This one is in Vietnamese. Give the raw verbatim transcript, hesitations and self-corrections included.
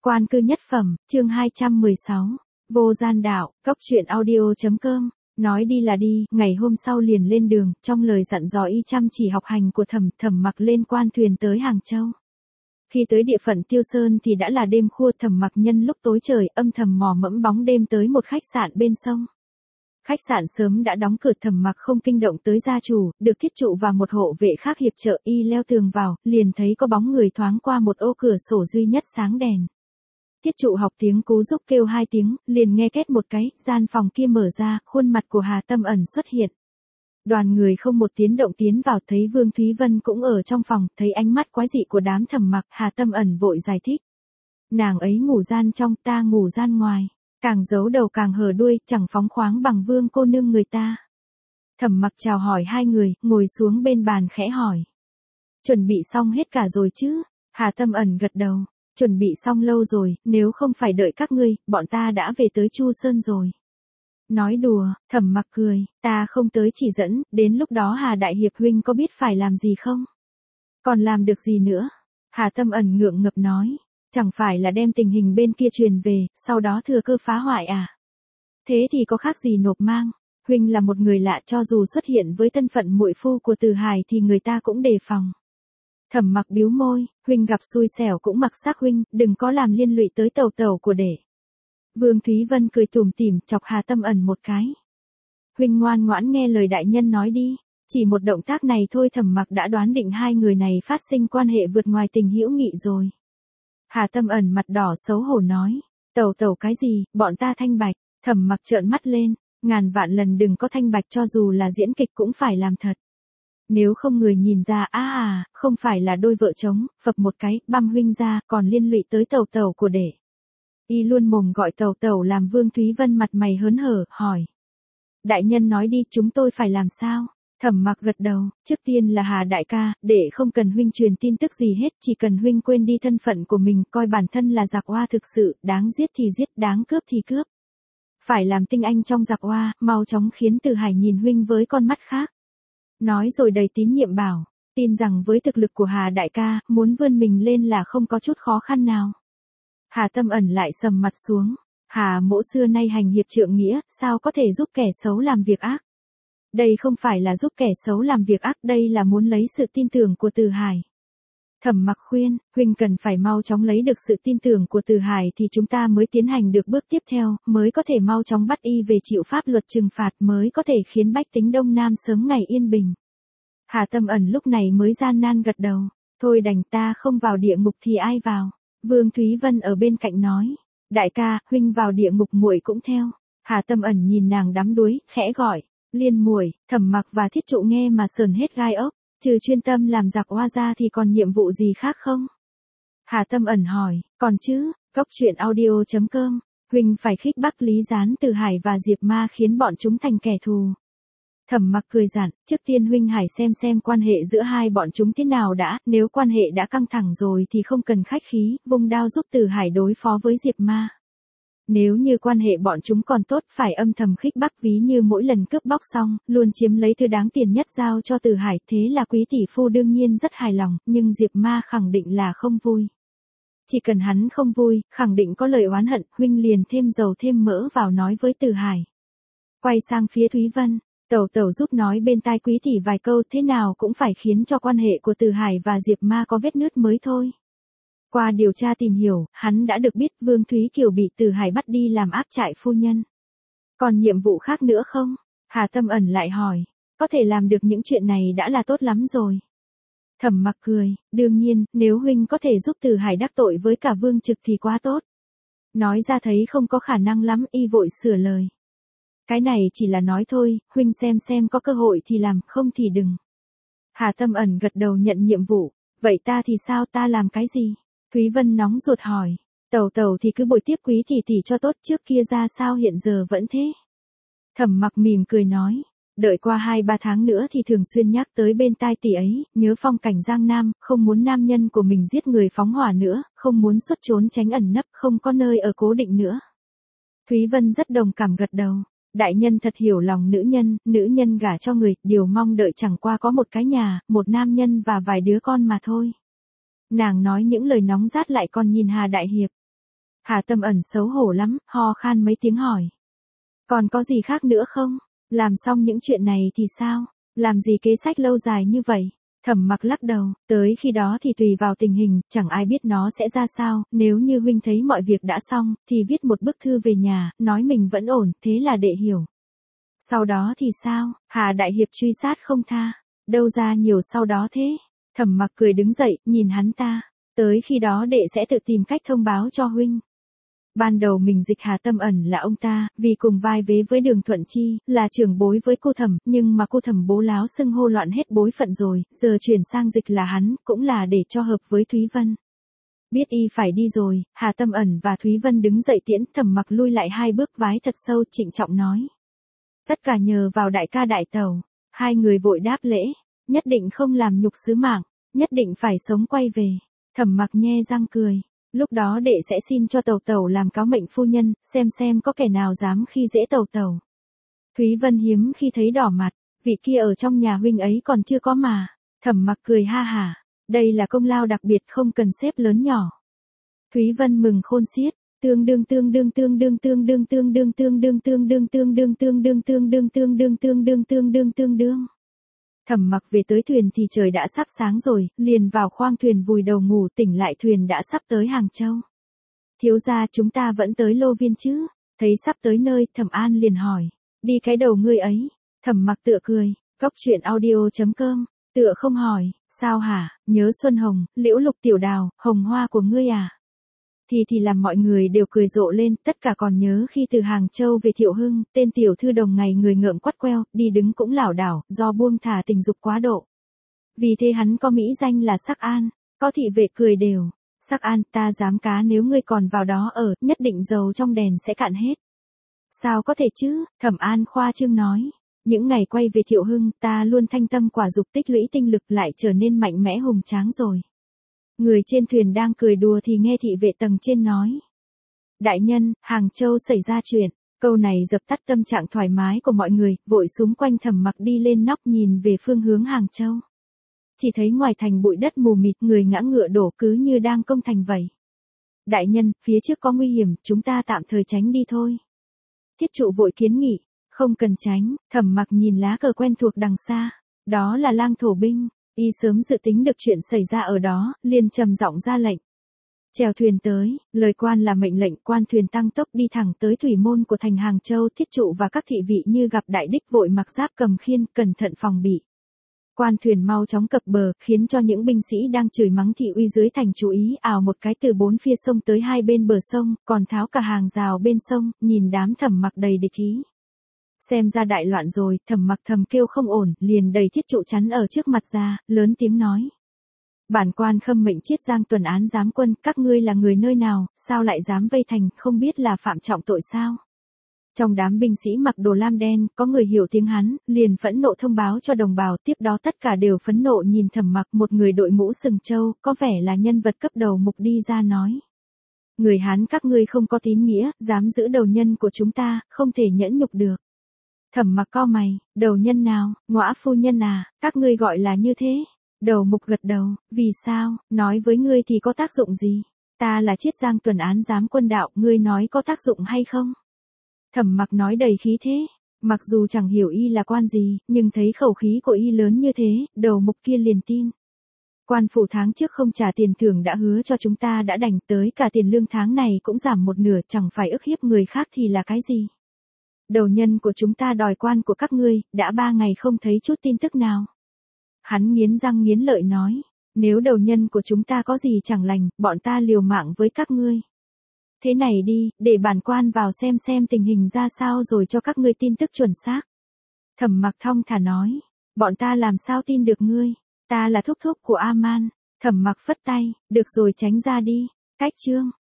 Quan cư nhất phẩm, chương hai trăm mười sáu. Vô gian đạo, cốc truyện audio.com. Nói đi là đi, ngày hôm sau liền lên đường, trong lời dặn dò y chăm chỉ học hành của Thẩm, Thẩm Mặc lên quan thuyền tới Hàng Châu. Khi tới địa phận Tiêu Sơn thì đã là đêm khuya. Thẩm Mặc nhân lúc tối trời âm thầm mò mẫm bóng đêm tới một khách sạn bên sông. Khách sạn sớm đã đóng cửa. Thẩm Mặc không kinh động tới gia chủ, được thiết trụ và một hộ vệ khác hiệp trợ. Y leo tường vào, liền thấy có bóng người thoáng qua một ô cửa sổ duy nhất sáng đèn. Thiết trụ học tiếng cứu giúp kêu hai tiếng, liền nghe két một cái, gian phòng kia mở ra, khuôn mặt của Hà Tâm Ẩn xuất hiện. Đoàn người không một tiếng động tiến vào, thấy Vương Thúy Vân cũng ở trong phòng, thấy ánh mắt quái dị của đám Thẩm Mặc, Hà Tâm Ẩn vội giải thích. Nàng ấy ngủ gian trong, ta ngủ gian ngoài, càng giấu đầu càng hở đuôi, chẳng phóng khoáng bằng Vương cô nương người ta. Thẩm Mặc chào hỏi hai người, ngồi xuống bên bàn khẽ hỏi. Chuẩn bị xong hết cả rồi chứ? Hà Tâm Ẩn gật đầu. Chuẩn bị xong lâu rồi, nếu không phải đợi các ngươi, bọn ta đã về tới Chu Sơn rồi. Nói đùa, Thẩm Mặc cười, ta không tới chỉ dẫn, đến lúc đó Hà Đại Hiệp huynh có biết phải làm gì không? Còn làm được gì nữa? Hà Tâm Ẩn ngượng ngập nói, chẳng phải là đem tình hình bên kia truyền về, sau đó thừa cơ phá hoại à? Thế thì có khác gì nộp mang, huynh là một người lạ, cho dù xuất hiện với thân phận muội phu của Từ Hải thì người ta cũng đề phòng. Thẩm Mặc bĩu môi, huynh gặp xui xẻo cũng mặc xác huynh, đừng có làm liên lụy tới tàu tàu của đệ. Vương Thúy Vân cười tủm tỉm chọc Hà Tâm Ẩn một cái. Huynh ngoan ngoãn nghe lời đại nhân nói đi, chỉ một động tác này thôi Thẩm Mặc đã đoán định hai người này phát sinh quan hệ vượt ngoài tình hữu nghị rồi. Hà Tâm Ẩn mặt đỏ xấu hổ nói, tàu tàu cái gì, bọn ta thanh bạch. Thẩm Mặc trợn mắt lên, ngàn vạn lần đừng có thanh bạch, cho dù là diễn kịch cũng phải làm thật. Nếu không người nhìn ra, á à, à, không phải là đôi vợ chồng, phập một cái, băm huynh ra, còn liên lụy tới tàu tàu của đệ. Y luôn mồm gọi tàu tàu làm Vương Thúy Vân mặt mày hớn hở, hỏi. Đại nhân nói đi, chúng tôi phải làm sao? Thẩm Mặc gật đầu, trước tiên là Hà đại ca, đệ không cần huynh truyền tin tức gì hết, chỉ cần huynh quên đi thân phận của mình, coi bản thân là giặc oa thực sự, đáng giết thì giết, đáng cướp thì cướp. Phải làm tinh anh trong giặc oa, mau chóng khiến Từ Hải nhìn huynh với con mắt khác. Nói rồi đầy tín nhiệm bảo, tin rằng với thực lực của Hà đại ca, muốn vươn mình lên là không có chút khó khăn nào. Hà Tâm Ẩn lại sầm mặt xuống, Hà mỗ xưa nay hành hiệp trượng nghĩa, sao có thể giúp kẻ xấu làm việc ác? Đây không phải là giúp kẻ xấu làm việc ác, đây là muốn lấy sự tin tưởng của Từ Hải. Thẩm Mặc khuyên, huynh cần phải mau chóng lấy được sự tin tưởng của Từ Hải thì chúng ta mới tiến hành được bước tiếp theo, mới có thể mau chóng bắt y về chịu pháp luật trừng phạt, mới có thể khiến bách tính Đông Nam sớm ngày yên bình. Hà Tâm Ẩn lúc này mới gian nan gật đầu, thôi đành ta không vào địa ngục thì ai vào. Vương Thúy Vân ở bên cạnh nói, đại ca, huynh vào địa ngục muội cũng theo. Hà Tâm Ẩn nhìn nàng đắm đuối, khẽ gọi, Liên muội. Thẩm Mặc và Thiết Trụ nghe mà sờn hết gai ốc. Trừ chuyên tâm làm giặc oa ra thì còn nhiệm vụ gì khác không? Hà Tâm Ẩn hỏi, còn chứ, cốc truyện audio.com, huynh phải khích bác Lý Gián, Từ Hải và Diệp Ma khiến bọn chúng thành kẻ thù. Thẩm Mặc cười dặn, trước tiên huynh Hải xem xem quan hệ giữa hai bọn chúng thế nào đã, nếu quan hệ đã căng thẳng rồi thì không cần khách khí, vung đao giúp Từ Hải đối phó với Diệp Ma. Nếu như quan hệ bọn chúng còn tốt, phải âm thầm khích bác, ví như mỗi lần cướp bóc xong, luôn chiếm lấy thứ đáng tiền nhất giao cho Từ Hải, thế là quý tỷ phu đương nhiên rất hài lòng, nhưng Diệp Ma khẳng định là không vui. Chỉ cần hắn không vui, khẳng định có lời oán hận, huynh liền thêm dầu thêm mỡ vào nói với Từ Hải. Quay sang phía Thúy Vân, tẩu tẩu giúp nói bên tai quý tỷ vài câu, thế nào cũng phải khiến cho quan hệ của Từ Hải và Diệp Ma có vết nứt mới thôi. Qua điều tra tìm hiểu, hắn đã được biết Vương Thúy Kiều bị Từ Hải bắt đi làm áp trại phu nhân. Còn nhiệm vụ khác nữa không? Hà Tâm Ẩn lại hỏi, có thể làm được những chuyện này đã là tốt lắm rồi. Thẩm Mặc cười, đương nhiên, nếu huynh có thể giúp Từ Hải đắc tội với cả Vương Trực thì quá tốt. Nói ra thấy không có khả năng lắm, y vội sửa lời. Cái này chỉ là nói thôi, huynh xem xem có cơ hội thì làm, không thì đừng. Hà Tâm Ẩn gật đầu nhận nhiệm vụ, vậy ta thì sao, ta làm cái gì? Thúy Vân nóng ruột hỏi, tàu tàu thì cứ bồi tiếp quý tỷ tỷ cho tốt, trước kia ra sao hiện giờ vẫn thế. Thẩm Mặc mỉm cười nói, đợi qua hai ba tháng nữa thì thường xuyên nhắc tới bên tai tỷ ấy, nhớ phong cảnh Giang Nam, không muốn nam nhân của mình giết người phóng hỏa nữa, không muốn xuất trốn tránh ẩn nấp, không có nơi ở cố định nữa. Thúy Vân rất đồng cảm gật đầu, đại nhân thật hiểu lòng nữ nhân, nữ nhân gả cho người, điều mong đợi chẳng qua có một cái nhà, một nam nhân và vài đứa con mà thôi. Nàng nói những lời nóng rát lại còn nhìn Hà Đại Hiệp. Hà Tâm Ẩn xấu hổ lắm, ho khan mấy tiếng hỏi. Còn có gì khác nữa không? Làm xong những chuyện này thì sao? Làm gì kế sách lâu dài như vậy? Thẩm Mặc lắc đầu, tới khi đó thì tùy vào tình hình, chẳng ai biết nó sẽ ra sao, nếu như huynh thấy mọi việc đã xong, thì viết một bức thư về nhà, nói mình vẫn ổn, thế là đệ hiểu. Sau đó thì sao? Hà Đại Hiệp truy sát không tha, đâu ra nhiều sau đó thế? Thẩm Mặc cười đứng dậy, nhìn hắn ta, tới khi đó đệ sẽ tự tìm cách thông báo cho huynh. Ban đầu mình dịch Hà Tâm Ẩn là ông ta, vì cùng vai vế với Đường Thuận Chi, là trưởng bối với cô Thẩm, nhưng mà cô Thẩm bố láo xưng hô loạn hết bối phận rồi, giờ chuyển sang dịch là hắn, cũng là để cho hợp với Thúy Vân. Biết y phải đi rồi, Hà Tâm Ẩn và Thúy Vân đứng dậy tiễn, Thẩm Mặc lui lại hai bước vái thật sâu, trịnh trọng nói. Tất cả nhờ vào đại ca đại tẩu. Hai người vội đáp lễ, nhất định không làm nhục sứ mạng, nhất định phải sống quay về. Thẩm Mặc nhe răng cười. Lúc đó đệ sẽ xin cho tẩu tẩu làm cáo mệnh phu nhân, xem xem có kẻ nào dám khi dễ tẩu tẩu. Thúy Vân hiếm khi thấy đỏ mặt, vị kia ở trong nhà huynh ấy còn chưa có mà. Thẩm Mặc cười ha hả, đây là công lao đặc biệt không cần xếp lớn nhỏ. Thúy Vân mừng khôn xiết, tương đương tương đương tương đương tương đương tương đương tương đương tương đương tương đương tương đương tương đương tương đương tương đương tương đương tương đương. Thẩm Mặc về tới thuyền thì trời đã sắp sáng rồi, liền vào khoang thuyền vùi đầu ngủ, tỉnh lại thuyền đã sắp tới Hàng Châu. Thiếu gia, chúng ta vẫn tới Lô Viên chứ? Thấy sắp tới nơi, Thẩm An liền hỏi, đi cái đầu ngươi ấy. Thẩm Mặc tựa cười, cốc truyện audio chấm com, tựa không hỏi, sao hả, nhớ Xuân Hồng, Liễu Lục Tiểu Đào, hồng hoa của ngươi à? Thì thì làm mọi người đều cười rộ lên, tất cả còn nhớ khi từ Hàng Châu về Thiệu Hưng, tên tiểu thư đồng ngày người ngợm quắt queo, đi đứng cũng lảo đảo, do buông thả tình dục quá độ. Vì thế hắn có mỹ danh là Sắc An, có thị vệ cười đều, Sắc An, ta dám cá nếu ngươi còn vào đó ở, nhất định dầu trong đèn sẽ cạn hết. Sao có thể chứ, Thẩm An khoa trương nói, những ngày quay về Thiệu Hưng, ta luôn thanh tâm quả dục tích lũy tinh lực lại trở nên mạnh mẽ hùng tráng rồi. Người trên thuyền đang cười đùa thì nghe thị vệ tầng trên nói. Đại nhân, Hàng Châu xảy ra chuyện, câu này dập tắt tâm trạng thoải mái của mọi người, vội xúm quanh Thẩm Mặc đi lên nóc nhìn về phương hướng Hàng Châu. Chỉ thấy ngoài thành bụi đất mù mịt, người ngã ngựa đổ cứ như đang công thành vậy. Đại nhân, phía trước có nguy hiểm, chúng ta tạm thời tránh đi thôi. Thiết trụ vội kiến nghị, không cần tránh, Thẩm Mặc nhìn lá cờ quen thuộc đằng xa, đó là Lang Thổ binh. Y sớm dự tính được chuyện xảy ra ở đó, liền trầm giọng ra lệnh. Chèo thuyền tới, lời quan là mệnh lệnh, quan thuyền tăng tốc đi thẳng tới thủy môn của thành Hàng Châu. Thiết trụ và các thị vị như gặp đại địch vội mặc giáp cầm khiên, cẩn thận phòng bị. Quan thuyền mau chóng cập bờ, khiến cho những binh sĩ đang chửi mắng thị uy dưới thành chú ý, ào một cái từ bốn phía sông tới hai bên bờ sông, còn tháo cả hàng rào bên sông, nhìn đám Thẩm Mặc đầy địch ý. Xem ra đại loạn rồi, Thẩm Mặc thầm kêu không ổn, liền đẩy thiết trụ chắn ở trước mặt ra, lớn tiếng nói. Bản quan khâm mệnh Chiết Giang tuần án giám quân, các ngươi là người nơi nào, sao lại dám vây thành, không biết là phạm trọng tội sao? Trong đám binh sĩ mặc đồ lam đen, có người hiểu tiếng Hán, liền phẫn nộ thông báo cho đồng bào, tiếp đó tất cả đều phẫn nộ nhìn Thẩm Mặc, một người đội mũ sừng trâu, có vẻ là nhân vật cấp đầu mục đi ra nói. Người Hán các ngươi không có tín nghĩa, dám giữ đầu nhân của chúng ta, không thể nhẫn nhục được. Thẩm Mặc cau mày, đầu nhân nào, ngõa phu nhân à, các ngươi gọi là như thế. Đầu mục gật đầu, vì sao, nói với ngươi thì có tác dụng gì? Ta là Chiết Giang tuần án giám quân đạo, ngươi nói có tác dụng hay không? Thẩm Mặc nói đầy khí thế, mặc dù chẳng hiểu y là quan gì, nhưng thấy khẩu khí của y lớn như thế, đầu mục kia liền tin. Quan phủ tháng trước không trả tiền thưởng đã hứa cho chúng ta đã đành, tới cả tiền lương tháng này cũng giảm một nửa, chẳng phải ức hiếp người khác thì là cái gì? Đầu nhân của chúng ta đòi quan của các ngươi, đã ba ngày không thấy chút tin tức nào. Hắn nghiến răng nghiến lợi nói, nếu đầu nhân của chúng ta có gì chẳng lành, bọn ta liều mạng với các ngươi. Thế này đi, để bản quan vào xem xem tình hình ra sao rồi cho các ngươi tin tức chuẩn xác. Thẩm Mặc thong thả nói, bọn ta làm sao tin được ngươi, ta là thúc thúc của A-man. Thẩm Mặc phất tay, được rồi tránh ra đi, cách chương.